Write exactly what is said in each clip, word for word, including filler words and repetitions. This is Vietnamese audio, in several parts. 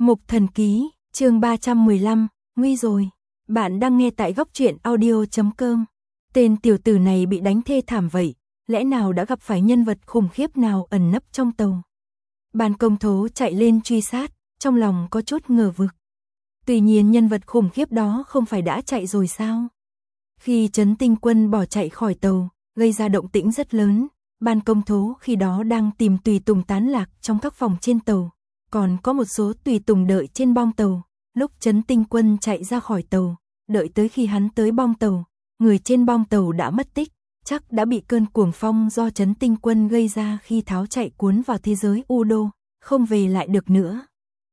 Mục Thần Ký, chương ba trăm mười lăm, nguy rồi. Bạn đang nghe tại góc truyện audio chấm com. Tên tiểu tử này bị đánh thê thảm vậy, lẽ nào đã gặp phải nhân vật khủng khiếp nào ẩn nấp trong tàu? Ban Công Thố chạy lên truy sát, trong lòng có chút ngờ vực. Tuy nhiên nhân vật khủng khiếp đó không phải đã chạy rồi sao? Khi Trấn Tinh Quân bỏ chạy khỏi tàu, gây ra động tĩnh rất lớn, Ban Công Thố khi đó đang tìm tùy tùng tán lạc trong các phòng trên tàu. Còn có một số tùy tùng đợi trên bong tàu, lúc Trấn Tinh Quân chạy ra khỏi tàu, đợi tới khi hắn tới bong tàu, người trên bong tàu đã mất tích, chắc đã bị cơn cuồng phong do Trấn Tinh Quân gây ra khi tháo chạy cuốn vào thế giới U Đô, không về lại được nữa.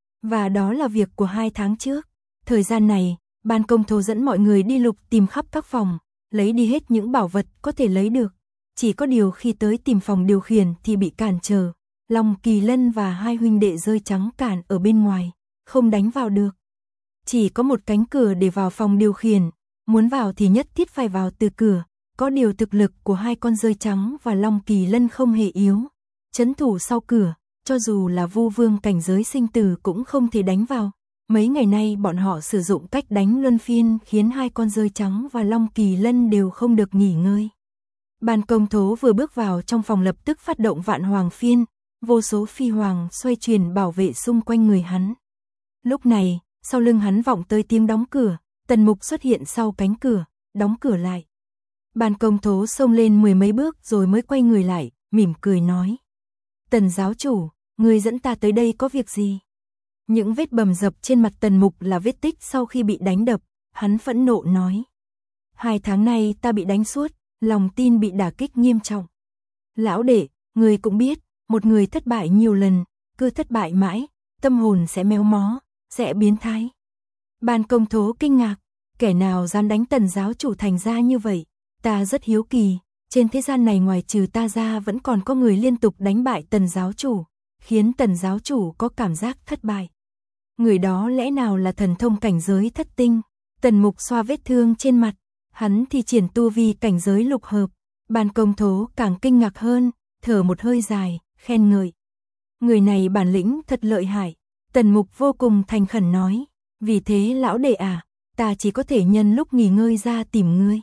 Và đó là việc của hai tháng trước. Thời gian này, Ban Công Thố dẫn mọi người đi lục tìm khắp các phòng, lấy đi hết những bảo vật có thể lấy được. Chỉ có điều khi tới tìm phòng điều khiển thì bị cản trở. Long Kỳ Lân và hai huynh đệ rơi trắng cản ở bên ngoài, không đánh vào được. Chỉ có một cánh cửa để vào phòng điều khiển, muốn vào thì nhất thiết phải vào từ cửa. Có điều thực lực của hai con rơi trắng và Long Kỳ Lân không hề yếu. Trấn thủ sau cửa, cho dù là Vu Vương cảnh giới sinh tử cũng không thể đánh vào. Mấy ngày nay bọn họ sử dụng cách đánh luân phiên khiến hai con rơi trắng và Long Kỳ Lân đều không được nghỉ ngơi. Ban Công Thố vừa bước vào trong phòng lập tức phát động Vạn Hoàng Phiên. Vô số phi hoàng xoay chuyển bảo vệ xung quanh người hắn. Lúc này, sau lưng hắn vọng tới tiếng đóng cửa, Tần Mục xuất hiện sau cánh cửa, đóng cửa lại. Ban Công Thố xông lên mười mấy bước rồi mới quay người lại, mỉm cười nói. Tần giáo chủ, người dẫn ta tới đây có việc gì? Những vết bầm dập trên mặt Tần Mục là vết tích sau khi bị đánh đập, hắn phẫn nộ nói. Hai tháng nay ta bị đánh suốt, lòng tin bị đả kích nghiêm trọng. Lão đệ, người cũng biết, một người thất bại nhiều lần, cứ thất bại mãi, tâm hồn sẽ méo mó, sẽ biến thái. Ban Công Thố kinh ngạc, kẻ nào dám đánh Tần giáo chủ thành ra như vậy? Ta rất hiếu kỳ, trên thế gian này ngoài trừ ta ra vẫn còn có người liên tục đánh bại Tần giáo chủ, khiến Tần giáo chủ có cảm giác thất bại. Người đó lẽ nào là thần thông cảnh giới thất tinh? Tần Mục xoa vết thương trên mặt, hắn thi triển tu vi cảnh giới lục hợp. Ban Công Thố càng kinh ngạc hơn, thở một hơi dài, khen ngợi. Người này bản lĩnh thật lợi hại. Tần Mục vô cùng thành khẩn nói. Vì thế lão đệ à, ta chỉ có thể nhân lúc nghỉ ngơi ra tìm ngươi.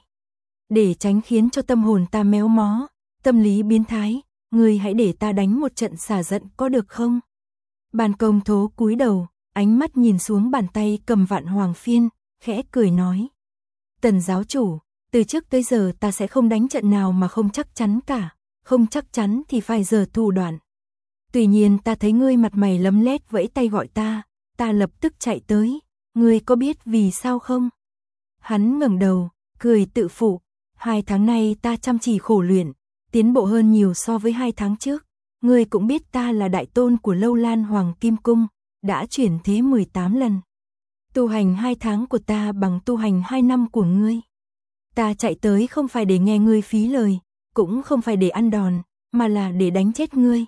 Để tránh khiến cho tâm hồn ta méo mó, tâm lý biến thái, ngươi hãy để ta đánh một trận xả giận có được không? Ban Công Thố cúi đầu, ánh mắt nhìn xuống bàn tay cầm Vạn Hoàng Phiên, khẽ cười nói. Tần giáo chủ, từ trước tới giờ ta sẽ không đánh trận nào mà không chắc chắn cả. Không chắc chắn thì phải giở thủ đoạn. Tuy nhiên ta thấy ngươi mặt mày lấm lét vẫy tay gọi ta, ta lập tức chạy tới, ngươi có biết vì sao không? Hắn ngẩng đầu, cười tự phụ, hai tháng nay ta chăm chỉ khổ luyện, tiến bộ hơn nhiều so với hai tháng trước, ngươi cũng biết ta là đại tôn của Lâu Lan Hoàng Kim Cung, đã chuyển thế mười tám lần. Tu hành hai tháng của ta bằng tu hành hai năm của ngươi. Ta chạy tới không phải để nghe ngươi phí lời, cũng không phải để ăn đòn, mà là để đánh chết ngươi.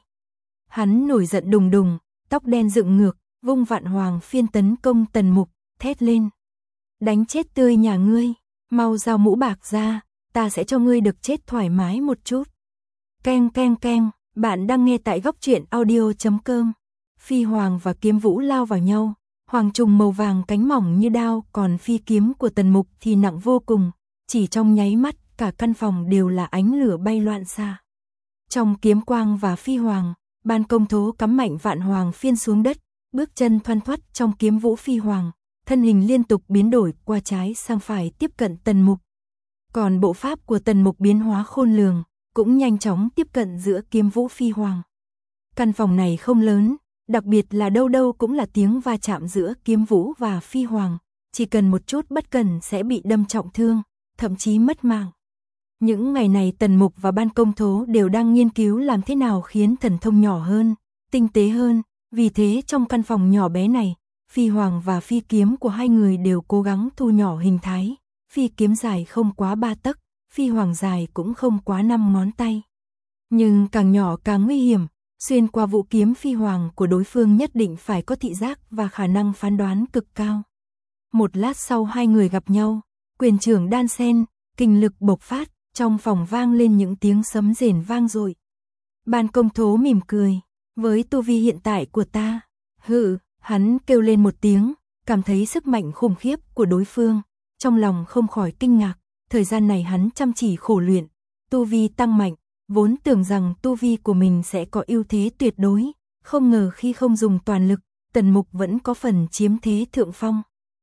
Hắn nổi giận đùng đùng, tóc đen dựng ngược, vung Vạn Hoàng Phiên tấn công Tần Mục, thét lên. Đánh chết tươi nhà ngươi, mau giao mũ bạc ra, ta sẽ cho ngươi được chết thoải mái một chút. Keng keng keng, bạn đang nghe tại góc truyện audio chấm com. Phi Hoàng và Kiếm Vũ lao vào nhau, hoàng trùng màu vàng cánh mỏng như đao, còn phi kiếm của Tần Mục thì nặng vô cùng, chỉ trong nháy mắt. Cả căn phòng đều là ánh lửa bay loạn xa. Trong kiếm quang và phi hoàng, Ban Công Thố cắm mạnh Vạn Hoàng Phiên xuống đất, bước chân thoăn thoắt trong kiếm vũ phi hoàng, thân hình liên tục biến đổi qua trái sang phải tiếp cận Tần Mục. Còn bộ pháp của Tần Mục biến hóa khôn lường, cũng nhanh chóng tiếp cận giữa kiếm vũ phi hoàng. Căn phòng này không lớn, đặc biệt là đâu đâu cũng là tiếng va chạm giữa kiếm vũ và phi hoàng, chỉ cần một chút bất cẩn sẽ bị đâm trọng thương, thậm chí mất mạng. Những ngày này Tần Mục và Ban Công Thố đều đang nghiên cứu làm thế nào khiến thần thông nhỏ hơn, tinh tế hơn, vì thế trong căn phòng nhỏ bé này, phi hoàng và phi kiếm của hai người đều cố gắng thu nhỏ hình thái, phi kiếm dài không quá ba tấc, phi hoàng dài cũng không quá năm ngón tay. Nhưng càng nhỏ càng nguy hiểm, xuyên qua vũ kiếm phi hoàng của đối phương nhất định phải có thị giác và khả năng phán đoán cực cao. Một lát sau hai người gặp nhau, quyền trưởng đan sen, kinh lực bộc phát. Trong phòng vang lên những tiếng sấm rền vang dội. Ban Công Thố mỉm cười, với tu vi hiện tại của ta, hự, Hắn kêu lên một tiếng, cảm thấy sức mạnh khủng khiếp của đối phương, trong lòng không khỏi kinh ngạc, thời gian này hắn chăm chỉ khổ luyện, tu vi tăng mạnh, vốn tưởng rằng tu vi của mình sẽ có ưu thế tuyệt đối, không ngờ khi không dùng toàn lực, Tần Mục vẫn có phần chiếm thế thượng phong.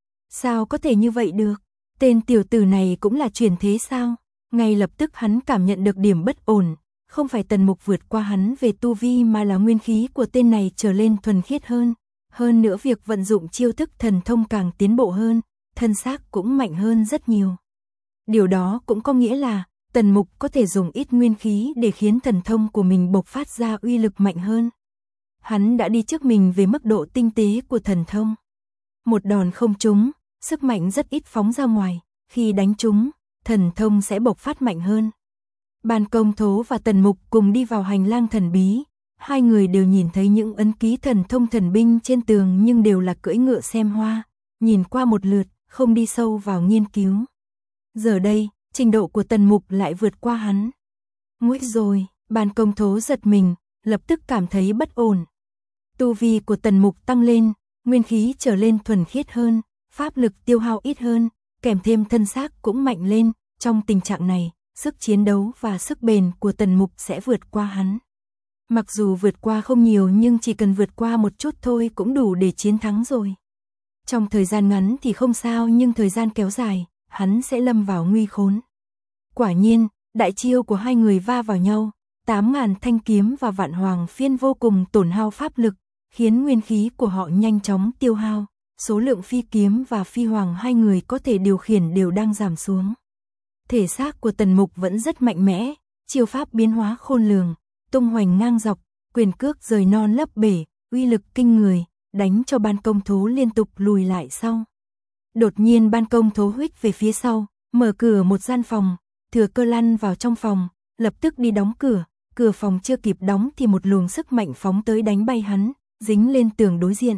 Sao có thể như vậy được? Tên tiểu tử này cũng là truyền thế sao? Ngay lập tức hắn cảm nhận được điểm bất ổn, không phải Tần Mục vượt qua hắn về tu vi mà là nguyên khí của tên này trở lên thuần khiết hơn. Hơn nữa việc vận dụng chiêu thức thần thông càng tiến bộ hơn, thân xác cũng mạnh hơn rất nhiều. Điều đó cũng có nghĩa là Tần Mục có thể dùng ít nguyên khí để khiến thần thông của mình bộc phát ra uy lực mạnh hơn. Hắn đã đi trước mình về mức độ tinh tế của thần thông. Một đòn không trúng, sức mạnh rất ít phóng ra ngoài, khi đánh trúng, thần thông sẽ bộc phát mạnh hơn. Ban Công Thố và Tần Mục cùng đi vào hành lang thần bí, hai người đều nhìn thấy những ấn ký thần thông thần binh trên tường nhưng đều là cưỡi ngựa xem hoa, nhìn qua một lượt, không đi sâu vào nghiên cứu. Giờ đây, trình độ của Tần Mục lại vượt qua hắn. Nguy rồi, Ban Công Thố giật mình, lập tức cảm thấy bất ổn. Tu vi của Tần Mục tăng lên, nguyên khí trở lên thuần khiết hơn, pháp lực tiêu hao ít hơn, kèm thêm thân xác cũng mạnh lên, trong tình trạng này, sức chiến đấu và sức bền của Tần Mục sẽ vượt qua hắn. Mặc dù vượt qua không nhiều nhưng chỉ cần vượt qua một chút thôi cũng đủ để chiến thắng rồi. Trong thời gian ngắn thì không sao nhưng thời gian kéo dài, hắn sẽ lâm vào nguy khốn. Quả nhiên, đại chiêu của hai người va vào nhau, tám ngàn thanh kiếm và vạn hoàng phiên vô cùng tổn hao pháp lực, khiến nguyên khí của họ nhanh chóng tiêu hao. Số lượng phi kiếm và phi hoàng hai người có thể điều khiển đều đang giảm xuống. Thể xác của Tần Mục vẫn rất mạnh mẽ, chiêu pháp biến hóa khôn lường, tung hoành ngang dọc, quyền cước rời non lấp bể, uy lực kinh người, đánh cho Ban Công Thố liên tục lùi lại sau. Đột nhiên Ban Công Thố huých về phía sau, mở cửa một gian phòng, thừa cơ lăn vào trong phòng, lập tức đi đóng cửa, cửa phòng chưa kịp đóng thì một luồng sức mạnh phóng tới đánh bay hắn, dính lên tường đối diện.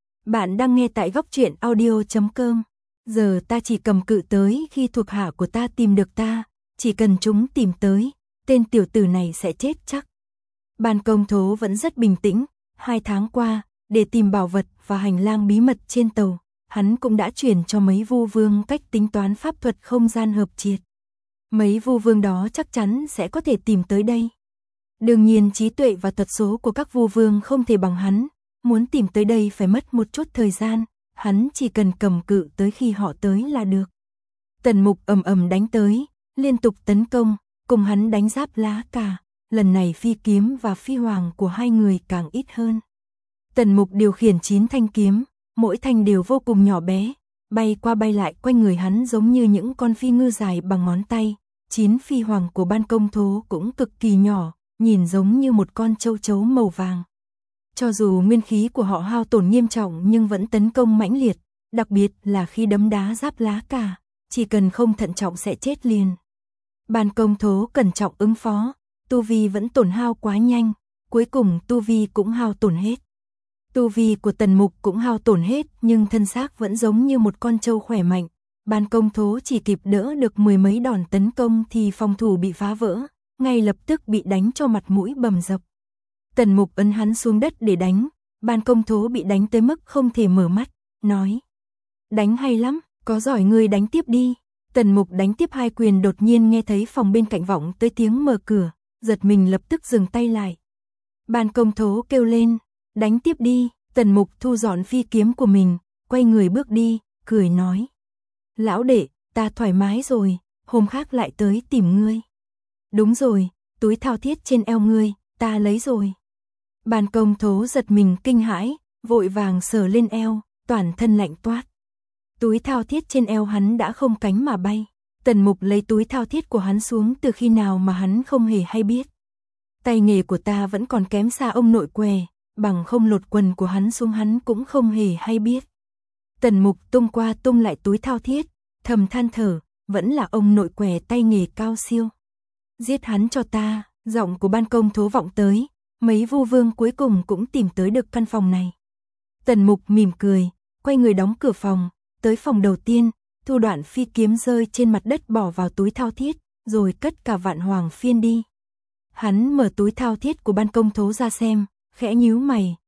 Bạn đang nghe tại góc truyện audio chấm com. Giờ ta chỉ cầm cự tới khi thuộc hạ của ta tìm được ta, chỉ cần chúng tìm tới, tên tiểu tử này sẽ chết chắc. Ban Công Thố vẫn rất bình tĩnh, hai tháng qua, để tìm bảo vật và hành lang bí mật trên tàu, hắn cũng đã truyền cho mấy vu vương cách tính toán pháp thuật không gian hợp triệt. Mấy vu vương đó chắc chắn sẽ có thể tìm tới đây. Đương nhiên trí tuệ và thuật số của các vu vương không thể bằng hắn, muốn tìm tới đây phải mất một chút thời gian, hắn chỉ cần cầm cự tới khi họ tới là được. Tần Mục ầm ầm đánh tới, liên tục tấn công, cùng hắn đánh giáp lá cả, lần này phi kiếm và phi hoàng của hai người càng ít hơn. Tần Mục điều khiển chín thanh kiếm, mỗi thanh đều vô cùng nhỏ bé, bay qua bay lại quanh người hắn giống như những con phi ngư dài bằng ngón tay. Chín phi hoàng của Ban Công Thố cũng cực kỳ nhỏ, nhìn giống như một con châu chấu màu vàng. Cho dù nguyên khí của họ hao tổn nghiêm trọng nhưng vẫn tấn công mãnh liệt, đặc biệt là khi đấm đá giáp lá cả, chỉ cần không thận trọng sẽ chết liền. Ban Công Thố cẩn trọng ứng phó, tu vi vẫn tổn hao quá nhanh, cuối cùng tu vi cũng hao tổn hết. Tu vi của Tần Mục cũng hao tổn hết nhưng thân xác vẫn giống như một con trâu khỏe mạnh. Ban Công Thố chỉ kịp đỡ được mười mấy đòn tấn công thì phòng thủ bị phá vỡ, ngay lập tức bị đánh cho mặt mũi bầm dập. Tần Mục ấn hắn xuống đất để đánh, Ban Công Thố bị đánh tới mức không thể mở mắt, nói: đánh hay lắm, có giỏi ngươi đánh tiếp đi. Tần Mục đánh tiếp hai quyền đột nhiên nghe thấy phòng bên cạnh vọng tới tiếng mở cửa, giật mình lập tức dừng tay lại. Ban Công Thố kêu lên: đánh tiếp đi. Tần Mục thu dọn phi kiếm của mình, quay người bước đi, cười nói: lão đệ, ta thoải mái rồi, hôm khác lại tới tìm ngươi. Đúng rồi, túi thao thiết trên eo ngươi, ta lấy rồi. Ban Công Thố giật mình kinh hãi, vội vàng sờ lên eo, toàn thân lạnh toát. Túi thao thiết trên eo hắn đã không cánh mà bay. Tần Mục lấy túi thao thiết của hắn xuống từ khi nào mà hắn không hề hay biết. Tay nghề của ta vẫn còn kém xa ông nội què, bằng không lột quần của hắn xuống hắn cũng không hề hay biết. Tần Mục tung qua tung lại túi thao thiết, thầm than thở, vẫn là ông nội què tay nghề cao siêu. Giết hắn cho ta, giọng của Ban Công Thố vọng tới, mấy vu vương cuối cùng cũng tìm tới được căn phòng này. Tần Mục mỉm cười, quay người đóng cửa phòng, tới phòng đầu tiên, thu đoạn phi kiếm rơi trên mặt đất bỏ vào túi thao thiết, rồi cất cả vạn hoàng phiên đi. Hắn mở túi thao thiết của Ban Công Thố ra xem, khẽ nhíu mày,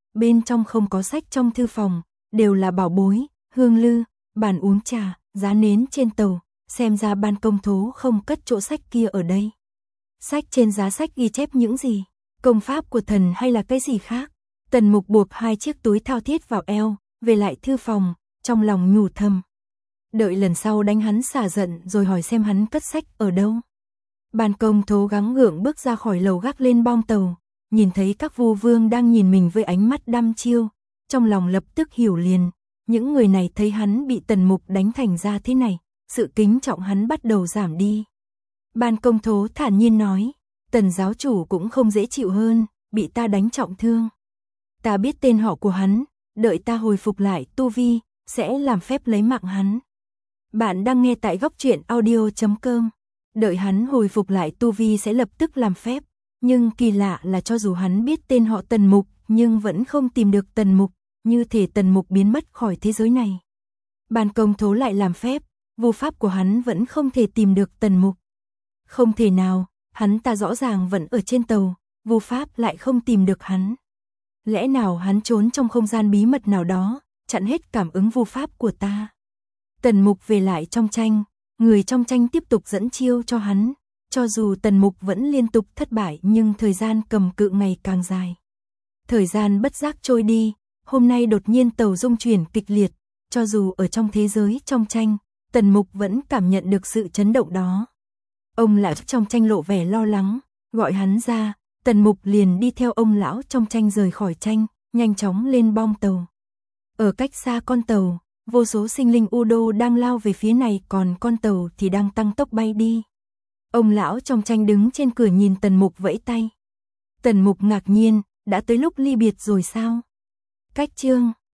bên trong không có sách trong thư phòng, đều là bảo bối, hương lư, bàn uống trà, giá nến trên tàu, xem ra ban công thố không cất chỗ sách kia ở đây. Sách trên giá sách ghi chép những gì? Công pháp của thần hay là cái gì khác? Tần Mục buộc hai chiếc túi thao thiết vào eo, về lại thư phòng, trong lòng nhủ thầm. Đợi lần sau đánh hắn xả giận rồi hỏi xem hắn cất sách ở đâu. Ban công thố gắng gượng bước ra khỏi lầu gác lên bong tàu, nhìn thấy các vu vương đang nhìn mình với ánh mắt đăm chiêu, trong lòng lập tức hiểu liền, những người này thấy hắn bị Tần Mục đánh thành ra thế này, sự kính trọng hắn bắt đầu giảm đi. Ban công thố thản nhiên nói, Tần giáo chủ cũng không dễ chịu hơn, bị ta đánh trọng thương. Ta biết tên họ của hắn, đợi ta hồi phục lại tu vi, sẽ làm phép lấy mạng hắn. Bạn đang nghe tại góc truyện audio chấm com. Đợi hắn hồi phục lại tu vi sẽ lập tức làm phép, nhưng kỳ lạ là cho dù hắn biết tên họ Tần Mục, nhưng vẫn không tìm được Tần Mục, như thể Tần Mục biến mất khỏi thế giới này. Ban công thố lại làm phép, vu pháp của hắn vẫn không thể tìm được Tần Mục. Không thể nào, hắn ta rõ ràng vẫn ở trên tàu, vu pháp lại không tìm được hắn. Lẽ nào hắn trốn trong không gian bí mật nào đó, chặn hết cảm ứng vu pháp của ta. Tần Mục về lại trong tranh, người trong tranh tiếp tục dẫn chiêu cho hắn, cho dù Tần Mục vẫn liên tục thất bại nhưng thời gian cầm cự ngày càng dài. Thời gian bất giác trôi đi, hôm nay đột nhiên tàu rung chuyển kịch liệt, cho dù ở trong thế giới trong tranh, Tần Mục vẫn cảm nhận được sự chấn động đó. Ông lão trong tranh lộ vẻ lo lắng, gọi hắn ra, Tần Mục liền đi theo ông lão trong tranh rời khỏi tranh, nhanh chóng lên bong tàu. Ở cách xa con tàu, vô số sinh linh u đô đang lao về phía này, còn con tàu thì đang tăng tốc bay đi. Ông lão trong tranh đứng trên cửa nhìn Tần Mục vẫy tay. Tần Mục ngạc nhiên, đã tới lúc ly biệt rồi sao? Cách chương